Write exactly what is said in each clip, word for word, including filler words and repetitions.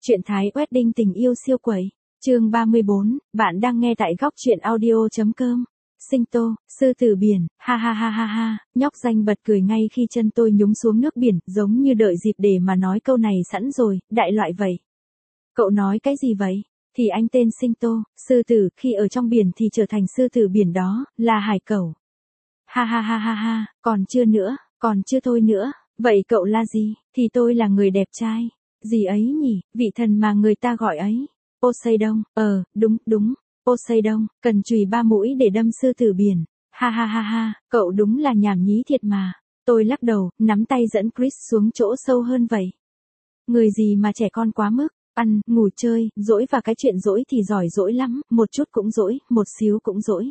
Truyện Thái Wedding tình yêu siêu quẩy. Chương ba mươi bốn, bạn đang nghe tại góc truyện audio chấm com. Sinh Tô, sư tử biển, ha ha ha ha ha, nhóc danh bật cười ngay khi chân tôi nhúng xuống nước biển, giống như đợi dịp để mà nói câu này sẵn rồi, đại loại vậy. Cậu nói cái gì vậy? Thì anh tên Sinh Tô, sư tử, khi ở trong biển thì trở thành sư tử biển đó, là hải cẩu. Ha ha ha ha ha, còn chưa nữa, còn chưa thôi nữa, vậy cậu là gì? Thì tôi là người đẹp trai. Gì ấy nhỉ, vị thần mà người ta gọi ấy. Poseidon, ờ, đúng, đúng, Poseidon, cần chùy ba mũi để đâm sư tử biển. Ha ha ha ha, cậu đúng là nhảm nhí thiệt mà. Tôi lắc đầu, nắm tay dẫn Chris xuống chỗ sâu hơn vậy. Người gì mà trẻ con quá mức, ăn, ngủ chơi, dỗi và cái chuyện dỗi thì giỏi dỗi lắm, một chút cũng dỗi, một xíu cũng dỗi.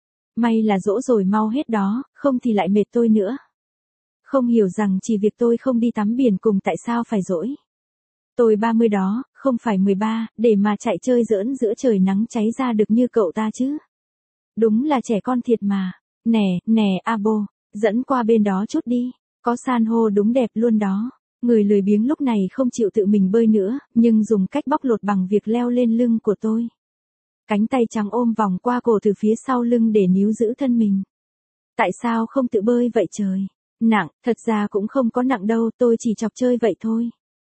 May là dỗ rồi mau hết đó, không thì lại mệt tôi nữa. Không hiểu rằng chỉ việc tôi không đi tắm biển cùng tại sao phải dỗi. Tôi ba mươi đó, không phải mười ba, để mà chạy chơi giỡn giữa trời nắng cháy ra được như cậu ta chứ. Đúng là trẻ con thiệt mà. Nè, nè, Abo, dẫn qua bên đó chút đi. Có san hô đúng đẹp luôn đó. Người lười biếng lúc này không chịu tự mình bơi nữa, nhưng dùng cách bóc lột bằng việc leo lên lưng của tôi. Cánh tay trắng ôm vòng qua cổ từ phía sau lưng để níu giữ thân mình. Tại sao không tự bơi vậy trời? Nặng, thật ra cũng không có nặng đâu, tôi chỉ chọc chơi vậy thôi.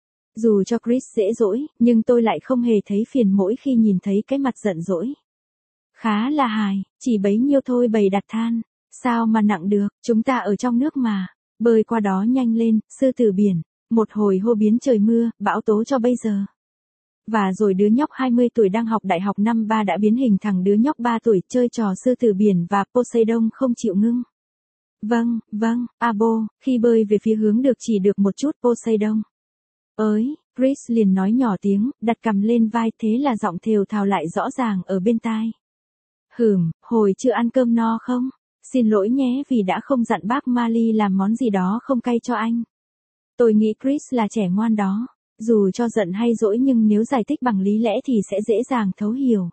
Dù cho Chris dễ dỗi, nhưng tôi lại không hề thấy phiền mỗi khi nhìn thấy cái mặt giận dỗi. Khá là hài, chỉ bấy nhiêu thôi bầy đặt than. Sao mà nặng được, chúng ta ở trong nước mà. Bơi qua đó nhanh lên, sư tử biển. Một hồi hô biến trời mưa, bão tố cho bây giờ. Và rồi đứa nhóc hai mươi tuổi đang học đại học năm ba đã biến hình thành đứa nhóc ba tuổi chơi trò sư tử biển và Poseidon không chịu ngưng. Vâng, vâng, Abo, khi bơi về phía hướng được chỉ được một chút Poseidon. Ơi, Chris liền nói nhỏ tiếng, đặt cằm lên vai, thế là giọng thều thào lại rõ ràng ở bên tai. Hừm, hồi chưa ăn cơm no không? Xin lỗi nhé vì đã không dặn bác Mali làm món gì đó không cay cho anh. Tôi nghĩ Chris là trẻ ngoan đó. Dù cho giận hay dỗi nhưng nếu giải thích bằng lý lẽ thì sẽ dễ dàng thấu hiểu.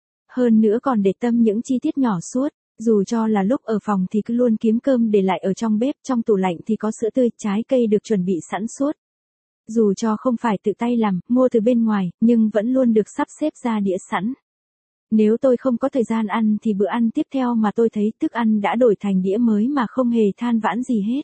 Hơn nữa còn để tâm những chi tiết nhỏ suốt. Dù cho là lúc ở phòng thì cứ luôn kiếm cơm để lại ở trong bếp, trong tủ lạnh thì có sữa tươi, trái cây được chuẩn bị sẵn suốt. Dù cho không phải tự tay làm, mua từ bên ngoài, nhưng vẫn luôn được sắp xếp ra đĩa sẵn. Nếu tôi không có thời gian ăn thì bữa ăn tiếp theo mà tôi thấy thức ăn đã đổi thành đĩa mới mà không hề than vãn gì hết.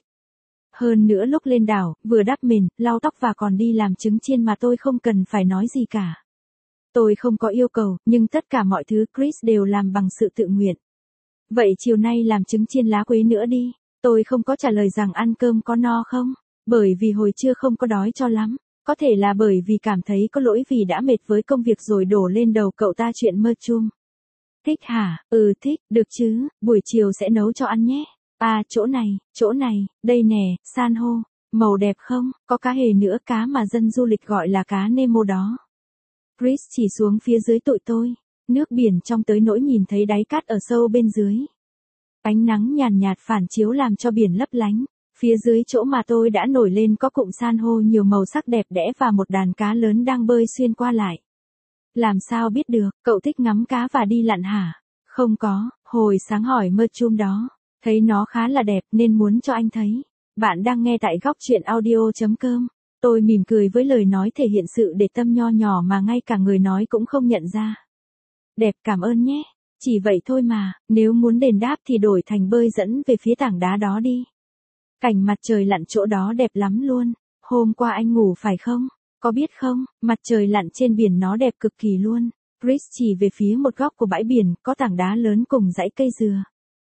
Hơn nữa lúc lên đảo, vừa đắp mền, lau tóc và còn đi làm trứng chiên mà tôi không cần phải nói gì cả. Tôi không có yêu cầu, nhưng tất cả mọi thứ Chris đều làm bằng sự tự nguyện. Vậy chiều nay làm trứng chiên lá quế nữa đi. Tôi không có trả lời rằng ăn cơm có no không. Bởi vì hồi trưa không có đói cho lắm. Có thể là bởi vì cảm thấy có lỗi vì đã mệt với công việc rồi đổ lên đầu cậu ta chuyện mơ chung. Thích hả? Ừ thích, được chứ, buổi chiều sẽ nấu cho ăn nhé. À chỗ này, chỗ này, đây nè, san hô, màu đẹp không? Có cá hề nữa, cá mà dân du lịch gọi là cá Nemo đó. Chris chỉ xuống phía dưới tụi tôi. Nước biển trong tới nỗi nhìn thấy đáy cát ở sâu bên dưới. Ánh nắng nhàn nhạt phản chiếu làm cho biển lấp lánh. Phía dưới chỗ mà tôi đã nổi lên có cụm san hô nhiều màu sắc đẹp đẽ và một đàn cá lớn đang bơi xuyên qua lại. Làm sao biết được, cậu thích ngắm cá và đi lặn hả? Không có, hồi sáng hỏi mơ chum đó. Thấy nó khá là đẹp nên muốn cho anh thấy. Bạn đang nghe tại góc truyện audio chấm com. Tôi mỉm cười với lời nói thể hiện sự để tâm nho nhỏ mà ngay cả người nói cũng không nhận ra. Đẹp, cảm ơn nhé. Chỉ vậy thôi mà, nếu muốn đền đáp thì đổi thành bơi dẫn về phía tảng đá đó đi. Cảnh mặt trời lặn chỗ đó đẹp lắm luôn. Hôm qua anh ngủ phải không? Có biết không, mặt trời lặn trên biển nó đẹp cực kỳ luôn. Chris chỉ về phía một góc của bãi biển, có tảng đá lớn cùng dãy cây dừa.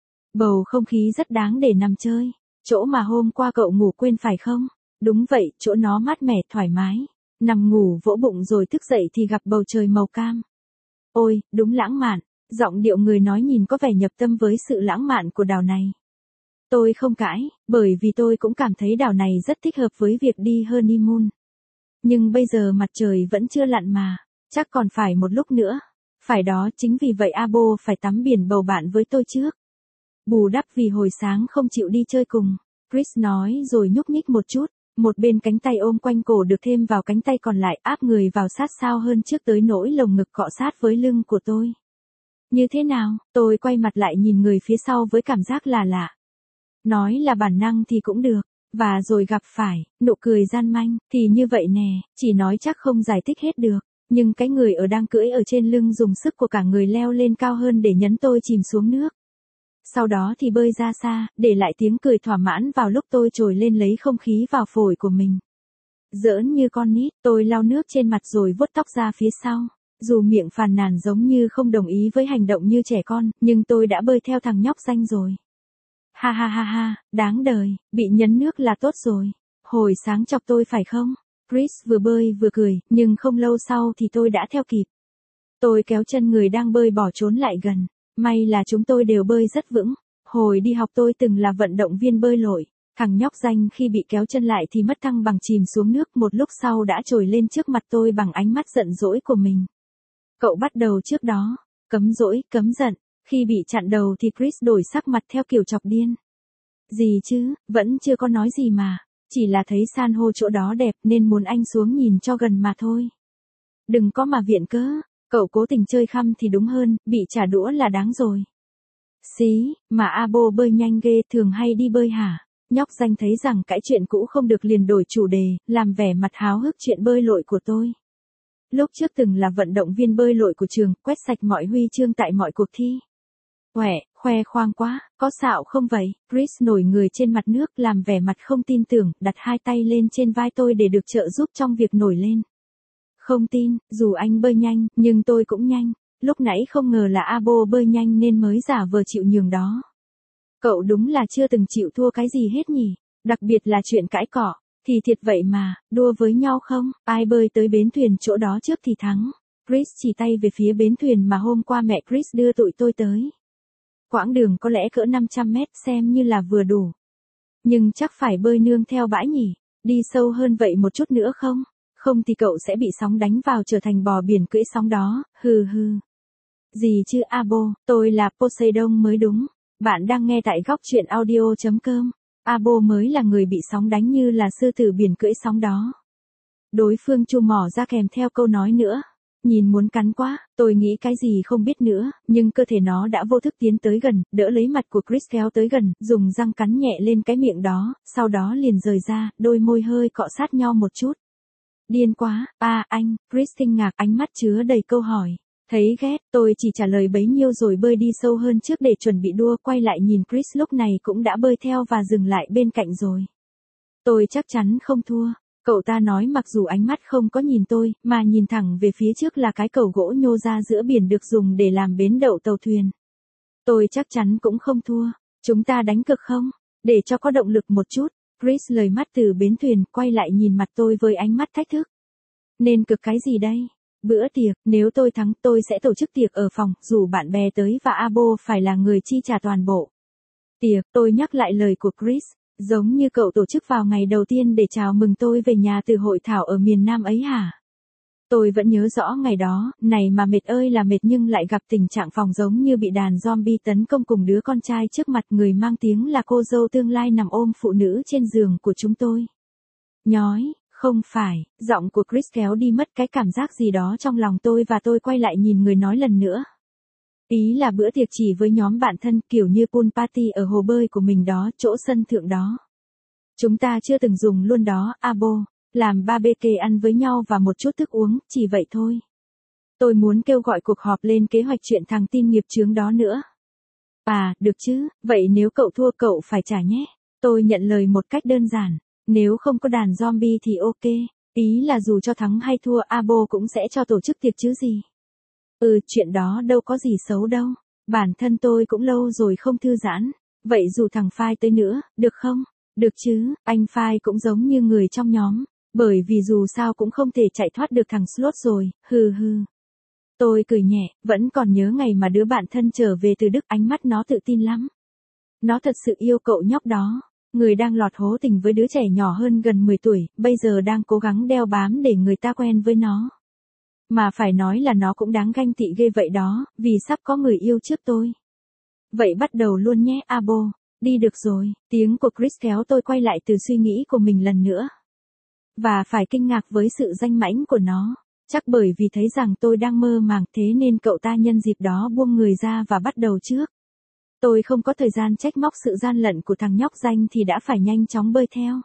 Bầu không khí rất đáng để nằm chơi. Chỗ mà hôm qua cậu ngủ quên phải không? Đúng vậy, chỗ nó mát mẻ thoải mái. Nằm ngủ vỗ bụng rồi thức dậy thì gặp bầu trời màu cam. Ôi, đúng lãng mạn. Giọng điệu người nói nhìn có vẻ nhập tâm với sự lãng mạn của đảo này. Tôi không cãi, bởi vì tôi cũng cảm thấy đảo này rất thích hợp với việc đi honeymoon. Nhưng bây giờ mặt trời vẫn chưa lặn mà, chắc còn phải một lúc nữa. Phải đó, chính vì vậy Abo phải tắm biển bầu bạn với tôi trước. Bù đắp vì hồi sáng không chịu đi chơi cùng, Chris nói rồi nhúc nhích một chút, một bên cánh tay ôm quanh cổ được thêm vào cánh tay còn lại áp người vào sát sao hơn trước tới nỗi lồng ngực cọ sát với lưng của tôi. Như thế nào? Tôi quay mặt lại nhìn người phía sau với cảm giác là lạ. Nói là bản năng thì cũng được, Và rồi gặp phải, nụ cười gian manh, thì như vậy nè, chỉ nói chắc không giải thích hết được. Nhưng cái người ở đang cưỡi ở trên lưng dùng sức của cả người leo lên cao hơn để nhấn tôi chìm xuống nước. Sau đó thì bơi ra xa, để lại tiếng cười thỏa mãn vào lúc tôi trồi lên lấy không khí vào phổi của mình. Giỡn như con nít, tôi lau nước trên mặt rồi vuốt tóc ra phía sau. Dù miệng phàn nàn giống như không đồng ý với hành động như trẻ con, nhưng tôi đã bơi theo thằng nhóc xanh rồi. Ha ha ha ha, đáng đời, bị nhấn nước là tốt rồi. Hồi sáng chọc tôi phải không? Chris vừa bơi vừa cười, nhưng không lâu sau thì tôi đã theo kịp. Tôi kéo chân người đang bơi bỏ trốn lại gần. May là chúng tôi đều bơi rất vững. Hồi đi học tôi từng là vận động viên bơi lội. Thằng nhóc danh khi bị kéo chân lại thì mất thăng bằng chìm xuống nước, một lúc sau đã trồi lên trước mặt tôi bằng ánh mắt giận dỗi của mình. Cậu bắt đầu trước đó. Cấm dỗi, cấm giận. Khi bị chặn đầu thì Chris đổi sắc mặt theo kiểu chọc điên. Gì chứ, vẫn chưa có nói gì mà. Chỉ là thấy san hô chỗ đó đẹp nên muốn anh xuống nhìn cho gần mà thôi. Đừng có mà viện cớ. Cậu cố tình chơi khăm thì đúng hơn, bị trả đũa là đáng rồi. Xí, mà Abo bơi nhanh ghê, thường hay đi bơi hả? Nhóc danh thấy rằng cãi chuyện cũ không được liền đổi chủ đề, làm vẻ mặt háo hức chuyện bơi lội của tôi. Lúc trước từng là vận động viên bơi lội của trường, quét sạch mọi huy chương tại mọi cuộc thi. Uể, khoe khoang quá, có xạo không vậy? Chris nổi người trên mặt nước làm vẻ mặt không tin tưởng, đặt hai tay lên trên vai tôi để được trợ giúp trong việc nổi lên. Không tin, dù anh bơi nhanh, nhưng tôi cũng nhanh. Lúc nãy không ngờ là Abo bơi nhanh nên mới giả vờ chịu nhường đó. Cậu đúng là chưa từng chịu thua cái gì hết nhỉ, đặc biệt là chuyện cãi cọ. Thì thiệt vậy mà, đua với nhau không, ai bơi tới bến thuyền chỗ đó trước thì thắng. Chris chỉ tay về phía bến thuyền mà hôm qua mẹ Chris đưa tụi tôi tới. Quãng đường có lẽ cỡ năm trăm mét xem như là vừa đủ. Nhưng chắc phải bơi nương theo bãi nhỉ, đi sâu hơn vậy một chút nữa không? Không thì cậu sẽ bị sóng đánh vào trở thành bò biển cưỡi sóng đó, hừ hừ. Gì chứ Abo, tôi là Poseidon mới đúng. Bạn đang nghe tại góc truyện audio chấm com. Abo mới là người bị sóng đánh như là sư tử biển cưỡi sóng đó. Đối phương chu mỏ ra kèm theo câu nói nữa. Nhìn muốn cắn quá, tôi nghĩ cái gì không biết nữa, nhưng cơ thể nó đã vô thức tiến tới gần, đỡ lấy mặt của Chris kéo tới gần, dùng răng cắn nhẹ lên cái miệng đó, sau đó liền rời ra, đôi môi hơi cọ sát nhau một chút. Điên quá, à anh, Chris kinh ngạc, ánh mắt chứa đầy câu hỏi. Thấy ghét, tôi chỉ trả lời bấy nhiêu rồi bơi đi sâu hơn trước để chuẩn bị đua, quay lại nhìn Chris lúc này cũng đã bơi theo và dừng lại bên cạnh rồi. Tôi chắc chắn không thua. Cậu ta nói mặc dù ánh mắt không có nhìn tôi, mà nhìn thẳng về phía trước là cái cầu gỗ nhô ra giữa biển được dùng để làm bến đậu tàu thuyền. Tôi chắc chắn cũng không thua. Chúng ta đánh cược không? Để cho có động lực một chút. Chris lời mắt từ bến thuyền, quay lại nhìn mặt tôi với ánh mắt thách thức. Nên cực cái gì đây? Bữa tiệc, nếu tôi thắng tôi sẽ tổ chức tiệc ở phòng, rủ bạn bè tới và Abo phải là người chi trả toàn bộ. Tiệc, tôi nhắc lại lời của Chris, giống như cậu tổ chức vào ngày đầu tiên để chào mừng tôi về nhà từ hội thảo ở miền Nam ấy hả? Tôi vẫn nhớ rõ ngày đó, này mà mệt ơi là mệt, nhưng lại gặp tình trạng phòng giống như bị đàn zombie tấn công cùng đứa con trai trước mặt, người mang tiếng là cô dâu tương lai nằm ôm phụ nữ trên giường của chúng tôi. Nhói. Không phải, giọng của Chris kéo đi mất cái cảm giác gì đó trong lòng tôi và tôi quay lại nhìn người nói lần nữa. Ý là bữa tiệc chỉ với nhóm bạn thân kiểu như pool party ở hồ bơi của mình đó, chỗ sân thượng đó. Chúng ta chưa từng dùng luôn đó, Abo, làm barbecue ăn với nhau và một chút thức uống, chỉ vậy thôi. Tôi muốn kêu gọi cuộc họp lên kế hoạch chuyện thằng tin nghiệp chướng đó nữa. À, được chứ, vậy nếu cậu thua cậu phải trả nhé. Tôi nhận lời một cách đơn giản. Nếu không có đàn zombie thì ok, ý là dù cho thắng hay thua Abo cũng sẽ cho tổ chức tiệc chứ gì. Ừ, chuyện đó đâu có gì xấu đâu, bản thân tôi cũng lâu rồi không thư giãn, vậy dù thằng Phai tới nữa, được không? Được chứ, anh Phai cũng giống như người trong nhóm, bởi vì dù sao cũng không thể chạy thoát được thằng Slot rồi, hừ hừ. Tôi cười nhẹ, vẫn còn nhớ ngày mà đứa bạn thân trở về từ Đức, ánh mắt nó tự tin lắm. Nó thật sự yêu cậu nhóc đó. Người đang lọt hố tình với đứa trẻ nhỏ hơn gần mười tuổi, bây giờ đang cố gắng đeo bám để người ta quen với nó. Mà phải nói là nó cũng đáng ganh tị ghê vậy đó, vì sắp có người yêu trước tôi. Vậy bắt đầu luôn nhé Abo, đi được rồi, tiếng của Chris kéo tôi quay lại từ suy nghĩ của mình lần nữa. Và phải kinh ngạc với sự danh mãnh của nó, chắc bởi vì thấy rằng tôi đang mơ màng thế nên cậu ta nhân dịp đó buông người ra và bắt đầu trước. Tôi không có thời gian trách móc sự gian lận của thằng nhóc danh thì đã phải nhanh chóng bơi theo.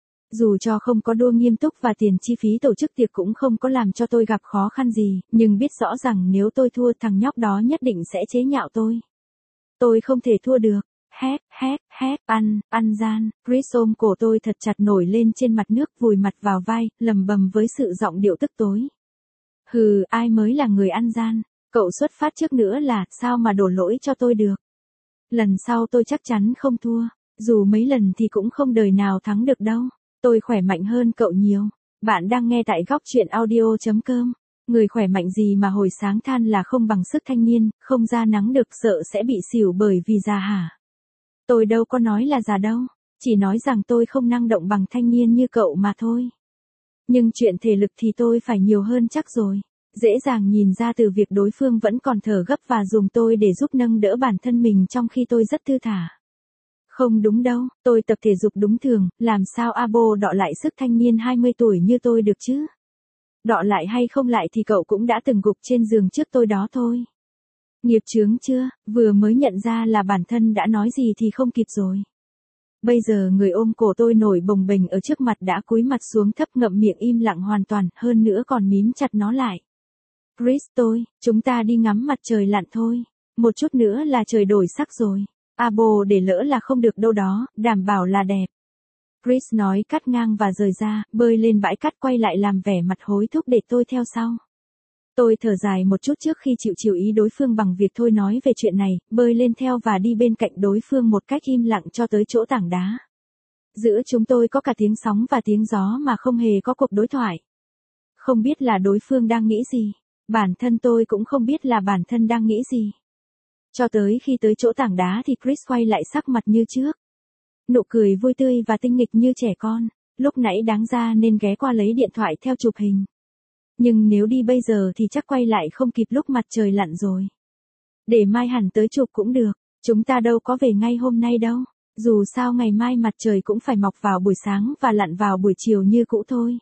Dù cho không có đua nghiêm túc và tiền chi phí tổ chức tiệc cũng không có làm cho tôi gặp khó khăn gì, nhưng biết rõ rằng nếu tôi thua thằng nhóc đó nhất định sẽ chế nhạo tôi. Tôi không thể thua được. Hét, hét, hét, ăn, ăn gian. Chris ôm cổ tôi thật chặt nổi lên trên mặt nước vùi mặt vào vai, lầm bầm với sự giọng điệu tức tối. Hừ, ai mới là người ăn gian, cậu xuất phát trước nữa là, sao mà đổ lỗi cho tôi được. Lần sau tôi chắc chắn không thua, dù mấy lần thì cũng không đời nào thắng được đâu, tôi khỏe mạnh hơn cậu nhiều. Bạn đang nghe tại góc truyện audio.com. Người khỏe mạnh gì mà hồi sáng than là không bằng sức thanh niên, không ra nắng được sợ sẽ bị xỉu bởi vì già hả? Tôi đâu có nói là già đâu, chỉ nói rằng tôi không năng động bằng thanh niên như cậu mà thôi. Nhưng chuyện thể lực thì tôi phải nhiều hơn chắc rồi. Dễ dàng nhìn ra từ việc đối phương vẫn còn thở gấp và dùng tôi để giúp nâng đỡ bản thân mình trong khi tôi rất thư thả. Không đúng đâu, tôi tập thể dục đúng thường, làm sao abo đọ lại sức thanh niên hai mươi tuổi như tôi được chứ? Đọ lại hay không lại thì cậu cũng đã từng gục trên giường trước tôi đó thôi. Nghiệp chướng chưa, vừa mới nhận ra là bản thân đã nói gì thì không kịp rồi. Bây giờ người ôm cổ tôi nổi bồng bềnh ở trước mặt đã cúi mặt xuống thấp ngậm miệng im lặng hoàn toàn, hơn nữa còn mím chặt nó lại. Chris tôi, chúng ta đi ngắm mặt trời lặn thôi. Một chút nữa là trời đổi sắc rồi. Abo để lỡ là không được đâu đó, đảm bảo là đẹp. Chris nói cắt ngang và rời ra, bơi lên bãi cát quay lại làm vẻ mặt hối thúc để tôi theo sau. Tôi thở dài một chút trước khi chịu chiều ý đối phương bằng việc thôi nói về chuyện này, bơi lên theo và đi bên cạnh đối phương một cách im lặng cho tới chỗ tảng đá. Giữa chúng tôi có cả tiếng sóng và tiếng gió mà không hề có cuộc đối thoại. Không biết là đối phương đang nghĩ gì, bản thân tôi cũng không biết là bản thân đang nghĩ gì. Cho tới khi tới chỗ tảng đá thì Chris quay lại sắc mặt như trước. Nụ cười vui tươi và tinh nghịch như trẻ con, lúc nãy đáng ra nên ghé qua lấy điện thoại theo chụp hình. Nhưng nếu đi bây giờ thì chắc quay lại không kịp lúc mặt trời lặn rồi. Để mai hẳn tới chụp cũng được, chúng ta đâu có về ngay hôm nay đâu. Dù sao ngày mai mặt trời cũng phải mọc vào buổi sáng và lặn vào buổi chiều như cũ thôi.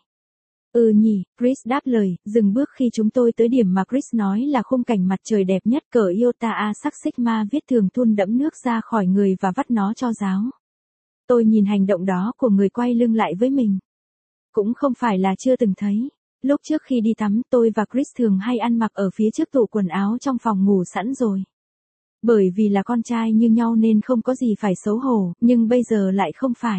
Ừ nhỉ, Chris đáp lời, dừng bước khi chúng tôi tới điểm mà Chris nói là khung cảnh mặt trời đẹp nhất cỡ Iota A sắc Sigma viết thường thun đẫm nước ra khỏi người và vắt nó cho giáo. Tôi nhìn hành động đó của người quay lưng lại với mình. Cũng không phải là chưa từng thấy. Lúc trước khi đi tắm tôi và Chris thường hay ăn mặc ở phía trước tủ quần áo trong phòng ngủ sẵn rồi. Bởi vì là con trai như nhau nên không có gì phải xấu hổ, nhưng bây giờ lại không phải.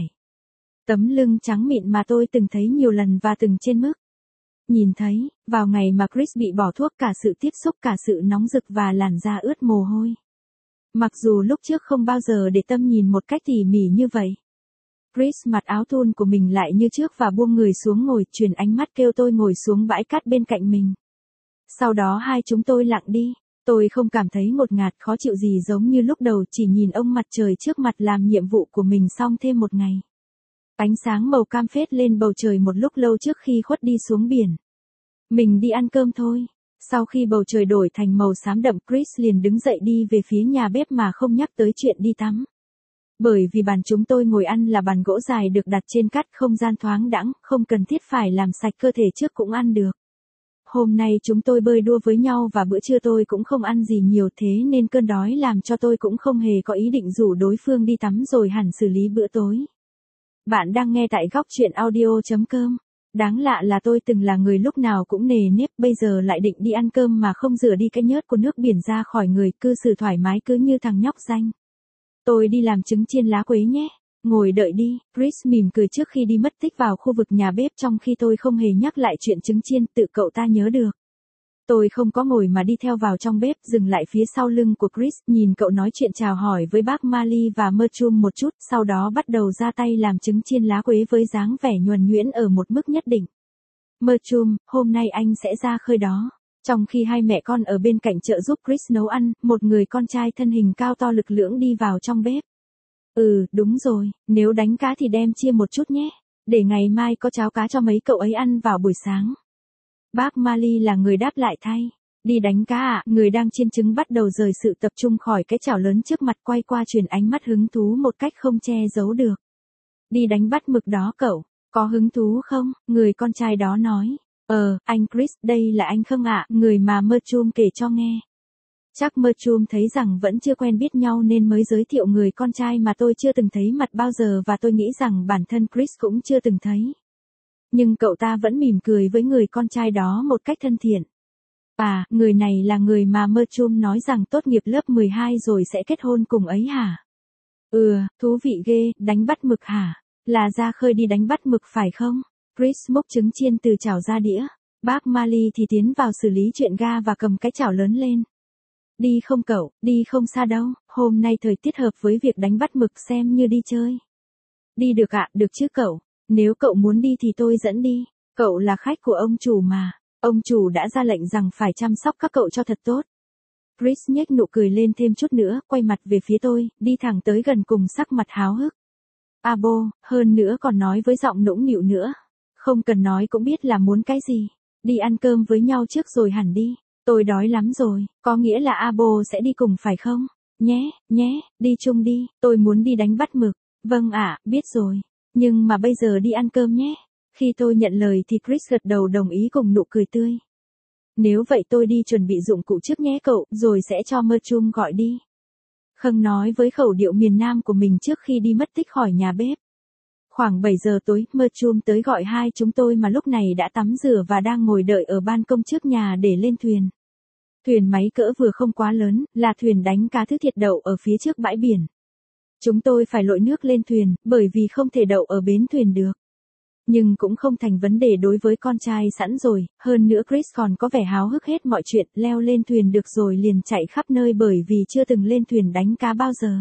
Tấm lưng trắng mịn mà tôi từng thấy nhiều lần và từng trên mức. Nhìn thấy, vào ngày mà Chris bị bỏ thuốc cả sự tiếp xúc cả sự nóng rực và làn da ướt mồ hôi. Mặc dù lúc trước không bao giờ để tâm nhìn một cách tỉ mỉ như vậy. Chris mặc áo thun của mình lại như trước và buông người xuống ngồi, chuyển ánh mắt kêu tôi ngồi xuống bãi cát bên cạnh mình. Sau đó hai chúng tôi lặng đi, tôi không cảm thấy ngột ngạt khó chịu gì giống như lúc đầu, chỉ nhìn ông mặt trời trước mặt làm nhiệm vụ của mình xong thêm một ngày. Ánh sáng màu cam phết lên bầu trời một lúc lâu trước khi khuất đi xuống biển. Mình đi ăn cơm thôi. Sau khi bầu trời đổi thành màu xám đậm, Chris liền đứng dậy đi về phía nhà bếp mà không nhắc tới chuyện đi tắm. Bởi vì bàn chúng tôi ngồi ăn là bàn gỗ dài được đặt trên cát, không gian thoáng đãng, không cần thiết phải làm sạch cơ thể trước cũng ăn được. Hôm nay chúng tôi bơi đua với nhau và bữa trưa tôi cũng không ăn gì nhiều, thế nên cơn đói làm cho tôi cũng không hề có ý định rủ đối phương đi tắm rồi hẳn xử lý bữa tối. Bạn đang nghe tại góc truyện audio.com. Đáng lạ là tôi từng là người lúc nào cũng nề nếp, bây giờ lại định đi ăn cơm mà không rửa đi cái nhớt của nước biển ra khỏi người, cư xử thoải mái cứ như thằng nhóc danh. Tôi đi làm trứng chiên lá quế nhé. Ngồi đợi đi, Chris mỉm cười trước khi đi mất tích vào khu vực nhà bếp trong khi tôi không hề nhắc lại chuyện trứng chiên, tự cậu ta nhớ được. Tôi không có ngồi mà đi theo vào trong bếp, dừng lại phía sau lưng của Chris, nhìn cậu nói chuyện chào hỏi với bác Mali và Merchum một chút, sau đó bắt đầu ra tay làm trứng chiên lá quế với dáng vẻ nhuần nhuyễn ở một mức nhất định. Merchum, hôm nay anh sẽ ra khơi đó. Trong khi hai mẹ con ở bên cạnh trợ giúp Chris nấu ăn, một người con trai thân hình cao to lực lưỡng đi vào trong bếp. Ừ, đúng rồi, nếu đánh cá thì đem chia một chút nhé, để ngày mai có cháo cá cho mấy cậu ấy ăn vào buổi sáng. Bác Mali là người đáp lại thay. Đi đánh cá à? Người đang chiên trứng bắt đầu rời sự tập trung khỏi cái chảo lớn trước mặt, quay qua truyền ánh mắt hứng thú một cách không che giấu được. Đi đánh bắt mực đó cậu, có hứng thú không? Người con trai đó nói. Ờ, anh Chris, đây là anh Khương ạ, người mà Merchum kể cho nghe. Chắc Merchum thấy rằng vẫn chưa quen biết nhau nên mới giới thiệu người con trai mà tôi chưa từng thấy mặt bao giờ và tôi nghĩ rằng bản thân Chris cũng chưa từng thấy. Nhưng cậu ta vẫn mỉm cười với người con trai đó một cách thân thiện. À, người này là người mà Merchum nói rằng tốt nghiệp lớp mười hai rồi sẽ kết hôn cùng ấy hả? Ừ, thú vị ghê, đánh bắt mực hả? Là ra khơi đi đánh bắt mực phải không? Chris múc trứng chiên từ chảo ra đĩa. Bác Marley thì tiến vào xử lý chuyện ga và cầm cái chảo lớn lên. Đi không cậu, đi không xa đâu, hôm nay thời tiết hợp với việc đánh bắt mực xem như đi chơi. Đi được ạ, được chứ cậu, nếu cậu muốn đi thì tôi dẫn đi, cậu là khách của ông chủ mà, ông chủ đã ra lệnh rằng phải chăm sóc các cậu cho thật tốt. Chris nhếch nụ cười lên thêm chút nữa, quay mặt về phía tôi, đi thẳng tới gần cùng sắc mặt háo hức. Abo, hơn nữa còn nói với giọng nũng nịu nữa. Không cần nói cũng biết là muốn cái gì. Đi ăn cơm với nhau trước rồi hẳn đi. Tôi đói lắm rồi, có nghĩa là Abo sẽ đi cùng phải không? Nhé, nhé, đi chung đi, tôi muốn đi đánh bắt mực. Vâng ạ, biết rồi. Nhưng mà bây giờ đi ăn cơm nhé. Khi tôi nhận lời thì Chris gật đầu đồng ý cùng nụ cười tươi. Nếu vậy tôi đi chuẩn bị dụng cụ trước nhé cậu, rồi sẽ cho Merchum gọi đi. Khâng nói với khẩu điệu miền Nam của mình trước khi đi mất tích khỏi nhà bếp. Khoảng bảy giờ tối, Merchum tới gọi hai chúng tôi mà lúc này đã tắm rửa và đang ngồi đợi ở ban công trước nhà để lên thuyền. Thuyền máy cỡ vừa không quá lớn, là thuyền đánh cá thứ thiệt đậu ở phía trước bãi biển. Chúng tôi phải lội nước lên thuyền, bởi vì không thể đậu ở bến thuyền được. Nhưng cũng không thành vấn đề đối với con trai sẵn rồi, hơn nữa Chris còn có vẻ háo hức hết mọi chuyện, leo lên thuyền được rồi liền chạy khắp nơi bởi vì chưa từng lên thuyền đánh cá bao giờ.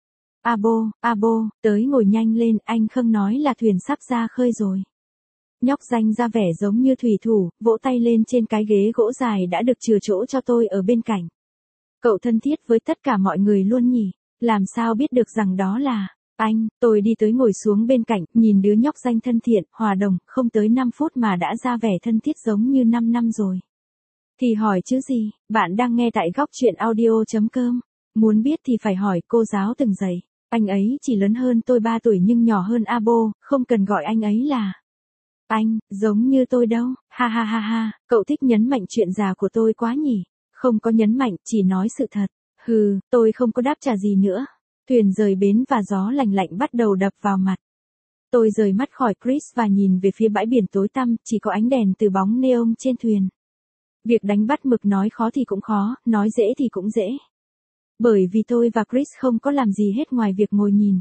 Abo, Abo, tới ngồi nhanh lên, anh Khâng nói là thuyền sắp ra khơi rồi. Nhóc danh ra vẻ giống như thủy thủ, vỗ tay lên trên cái ghế gỗ dài đã được chừa chỗ cho tôi ở bên cạnh. Cậu thân thiết với tất cả mọi người luôn nhỉ, làm sao biết được rằng đó là anh. Tôi đi tới ngồi xuống bên cạnh, nhìn đứa nhóc danh thân thiện, hòa đồng, không tới năm phút mà đã ra vẻ thân thiết giống như năm năm rồi. Thì hỏi chứ gì, bạn đang nghe tại góc truyện audio chấm com. Muốn biết thì phải hỏi cô giáo từng dạy. Anh ấy chỉ lớn hơn tôi ba tuổi nhưng nhỏ hơn Abo, không cần gọi anh ấy là anh, giống như tôi đâu, ha ha ha ha, cậu thích nhấn mạnh chuyện già của tôi quá nhỉ, không có nhấn mạnh, chỉ nói sự thật, hừ, tôi không có đáp trả gì nữa. Thuyền rời bến và gió lành lạnh bắt đầu đập vào mặt. Tôi rời mắt khỏi Chris và nhìn về phía bãi biển tối tăm, chỉ có ánh đèn từ bóng neon trên thuyền. Việc đánh bắt mực nói khó thì cũng khó, nói dễ thì cũng dễ. Bởi vì tôi và Chris không có làm gì hết ngoài việc ngồi nhìn.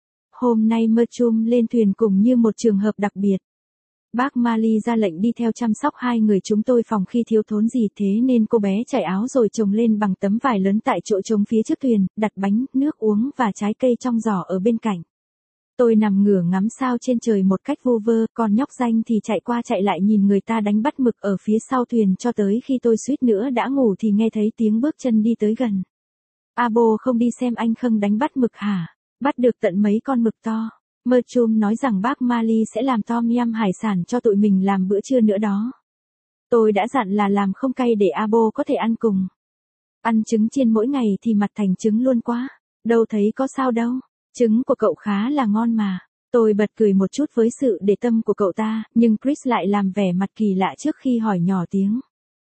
Hôm nay Merchum lên thuyền cùng như một trường hợp đặc biệt. Bác Marley ra lệnh đi theo chăm sóc hai người chúng tôi phòng khi thiếu thốn gì thế nên cô bé trải áo rồi chồng lên bằng tấm vải lớn tại chỗ trống phía trước thuyền, đặt bánh, nước uống và trái cây trong giỏ ở bên cạnh. Tôi nằm ngửa ngắm sao trên trời một cách vu vơ, còn nhóc danh thì chạy qua chạy lại nhìn người ta đánh bắt mực ở phía sau thuyền cho tới khi tôi suýt nữa đã ngủ thì nghe thấy tiếng bước chân đi tới gần. Abo không đi xem anh Khâng đánh bắt mực hả? Bắt được tận mấy con mực to. Merchum nói rằng bác Marley sẽ làm tom yum hải sản cho tụi mình làm bữa trưa nữa đó. Tôi đã dặn là làm không cay để Abo có thể ăn cùng. Ăn trứng chiên mỗi ngày thì mặt thành trứng luôn quá. Đâu thấy có sao đâu. Trứng của cậu khá là ngon mà. Tôi bật cười một chút với sự để tâm của cậu ta, nhưng Chris lại làm vẻ mặt kỳ lạ trước khi hỏi nhỏ tiếng.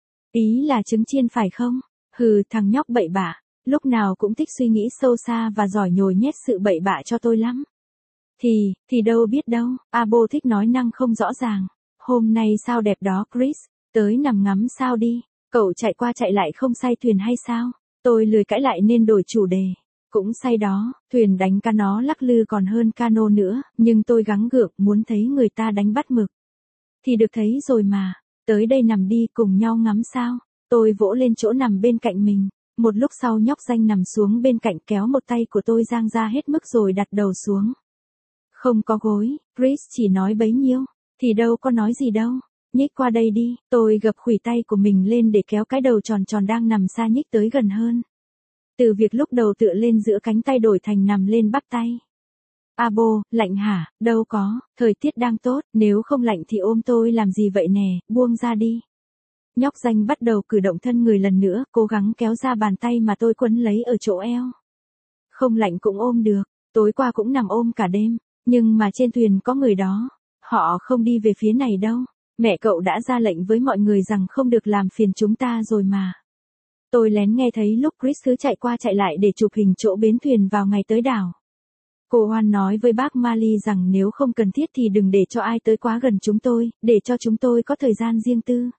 Ý là trứng chiên phải không? Hừ, thằng nhóc bậy bạ. Lúc nào cũng thích suy nghĩ sâu xa và giỏi nhồi nhét sự bậy bạ cho tôi lắm. Thì, thì đâu biết đâu, Abo thích nói năng không rõ ràng. Hôm nay sao đẹp đó Chris, tới nằm ngắm sao đi, cậu chạy qua chạy lại không say thuyền hay sao? Tôi lười cãi lại nên đổi chủ đề. Cũng say đó, thuyền đánh cá nó lắc lư còn hơn cano nữa, nhưng tôi gắng gượng muốn thấy người ta đánh bắt mực. Thì được thấy rồi mà, tới đây nằm đi cùng nhau ngắm sao. Tôi vỗ lên chỗ nằm bên cạnh mình. Một lúc sau nhóc danh nằm xuống bên cạnh kéo một tay của tôi dang ra hết mức rồi đặt đầu xuống. Không có gối, Chris chỉ nói bấy nhiêu, thì đâu có nói gì đâu. Nhích qua đây đi, tôi gập khuỷu tay của mình lên để kéo cái đầu tròn tròn đang nằm xa nhích tới gần hơn. Từ việc lúc đầu tựa lên giữa cánh tay đổi thành nằm lên bắp tay. Abo, lạnh hả, đâu có, thời tiết đang tốt, nếu không lạnh thì ôm tôi làm gì vậy nè, buông ra đi. Nhóc danh bắt đầu cử động thân người lần nữa, cố gắng kéo ra bàn tay mà tôi quấn lấy ở chỗ eo. Không lạnh cũng ôm được, tối qua cũng nằm ôm cả đêm, nhưng mà trên thuyền có người đó, họ không đi về phía này đâu, mẹ cậu đã ra lệnh với mọi người rằng không được làm phiền chúng ta rồi mà. Tôi lén nghe thấy lúc Chris cứ chạy qua chạy lại để chụp hình chỗ bến thuyền vào ngày tới đảo. Cô Hoan nói với bác Mali rằng nếu không cần thiết thì đừng để cho ai tới quá gần chúng tôi, để cho chúng tôi có thời gian riêng tư.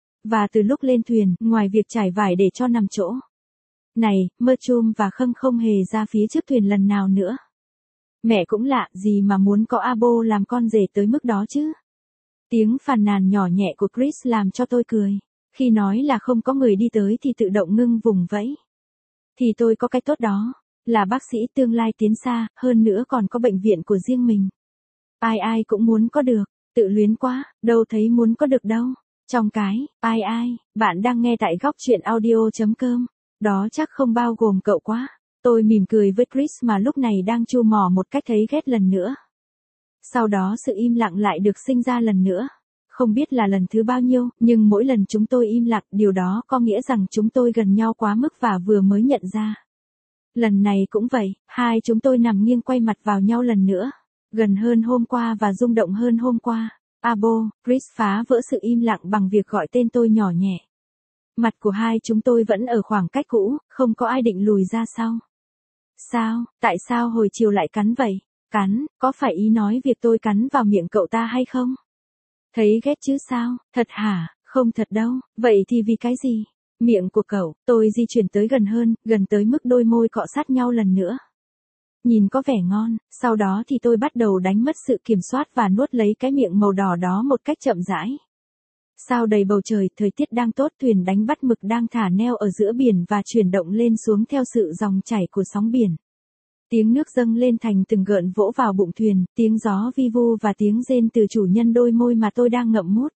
Và từ lúc lên thuyền, ngoài việc trải vải để cho nằm chỗ này, Mơ Chum và Khâng không hề ra phía trước thuyền lần nào nữa. Mẹ cũng lạ gì mà muốn có Abo làm con rể tới mức đó chứ. Tiếng phàn nàn nhỏ nhẹ của Chris làm cho tôi cười. Khi nói là không có người đi tới thì tự động ngưng vùng vẫy. Thì tôi có cái tốt đó, là bác sĩ tương lai tiến xa, hơn nữa còn có bệnh viện của riêng mình. Ai ai cũng muốn có được, tự luyến quá, đâu thấy muốn có được đâu. Trong cái, ai ai, bạn đang nghe tại góc chuyện audio chấm com. Đó chắc không bao gồm cậu quá. Tôi mỉm cười với Chris mà lúc này đang chu mỏ một cách thấy ghét lần nữa. Sau đó sự im lặng lại được sinh ra lần nữa. Không biết là lần thứ bao nhiêu, nhưng mỗi lần chúng tôi im lặng, điều đó có nghĩa rằng chúng tôi gần nhau quá mức và vừa mới nhận ra. Lần này cũng vậy, hai chúng tôi nằm nghiêng quay mặt vào nhau lần nữa. Gần hơn hôm qua và rung động hơn hôm qua. Abo, Chris phá vỡ sự im lặng bằng việc gọi tên tôi nhỏ nhẹ. Mặt của hai chúng tôi vẫn ở khoảng cách cũ, không có ai định lùi ra sau. Sao, tại sao hồi chiều lại cắn vậy? Cắn, có phải ý nói việc tôi cắn vào miệng cậu ta hay không? Thấy ghét chứ sao, thật hả, không thật đâu, vậy thì vì cái gì? Miệng của cậu, tôi di chuyển tới gần hơn, gần tới mức đôi môi cọ sát nhau lần nữa. Nhìn có vẻ ngon, sau đó thì tôi bắt đầu đánh mất sự kiểm soát và nuốt lấy cái miệng màu đỏ đó một cách chậm rãi. Sao đầy bầu trời, thời tiết đang tốt, thuyền đánh bắt mực đang thả neo ở giữa biển và chuyển động lên xuống theo sự dòng chảy của sóng biển. Tiếng nước dâng lên thành từng gợn vỗ vào bụng thuyền, tiếng gió vi vu và tiếng rên từ chủ nhân đôi môi mà tôi đang ngậm mút.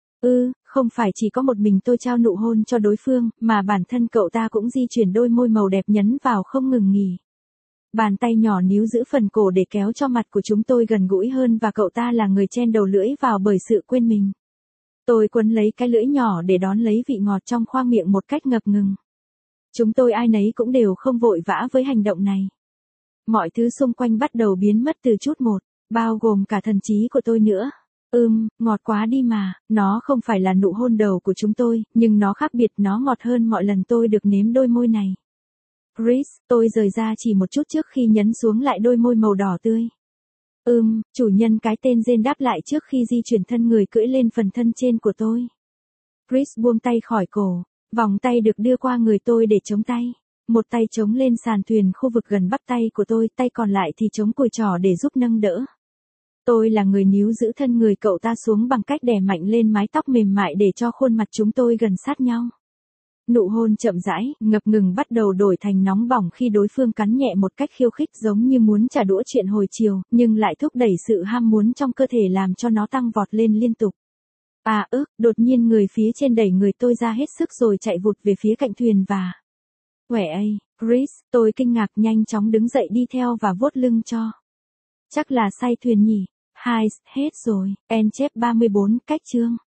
Ừ, không phải chỉ có một mình tôi trao nụ hôn cho đối phương, mà bản thân cậu ta cũng di chuyển đôi môi màu đẹp nhấn vào không ngừng nghỉ. Bàn tay nhỏ níu giữ phần cổ để kéo cho mặt của chúng tôi gần gũi hơn và cậu ta là người chen đầu lưỡi vào bởi sự quên mình. Tôi quấn lấy cái lưỡi nhỏ để đón lấy vị ngọt trong khoang miệng một cách ngập ngừng. Chúng tôi ai nấy cũng đều không vội vã với hành động này. Mọi thứ xung quanh bắt đầu biến mất từ chút một, bao gồm cả thần trí của tôi nữa. Ừm, ngọt quá đi mà, nó không phải là nụ hôn đầu của chúng tôi, nhưng nó khác biệt, nó ngọt hơn mọi lần tôi được nếm đôi môi này. Chris, tôi rời ra chỉ một chút trước khi nhấn xuống lại đôi môi màu đỏ tươi. Ừm, chủ nhân cái tên Jane đáp lại trước khi di chuyển thân người cưỡi lên phần thân trên của tôi. Chris buông tay khỏi cổ, vòng tay được đưa qua người tôi để chống tay. Một tay chống lên sàn thuyền khu vực gần bắp tay của tôi, tay còn lại thì chống cùi trỏ để giúp nâng đỡ. Tôi là người níu giữ thân người cậu ta xuống bằng cách đè mạnh lên mái tóc mềm mại để cho khuôn mặt chúng tôi gần sát nhau. Nụ hôn chậm rãi, ngập ngừng bắt đầu đổi thành nóng bỏng khi đối phương cắn nhẹ một cách khiêu khích giống như muốn trả đũa chuyện hồi chiều, nhưng lại thúc đẩy sự ham muốn trong cơ thể làm cho nó tăng vọt lên liên tục. À ức, đột nhiên người phía trên đẩy người tôi ra hết sức rồi chạy vụt về phía cạnh thuyền và... Quẻ ây, Chris, tôi kinh ngạc nhanh chóng đứng dậy đi theo và vuốt lưng cho. Chắc là say thuyền nhỉ. Hai, hết rồi, en chép ba mươi bốn, cách chương.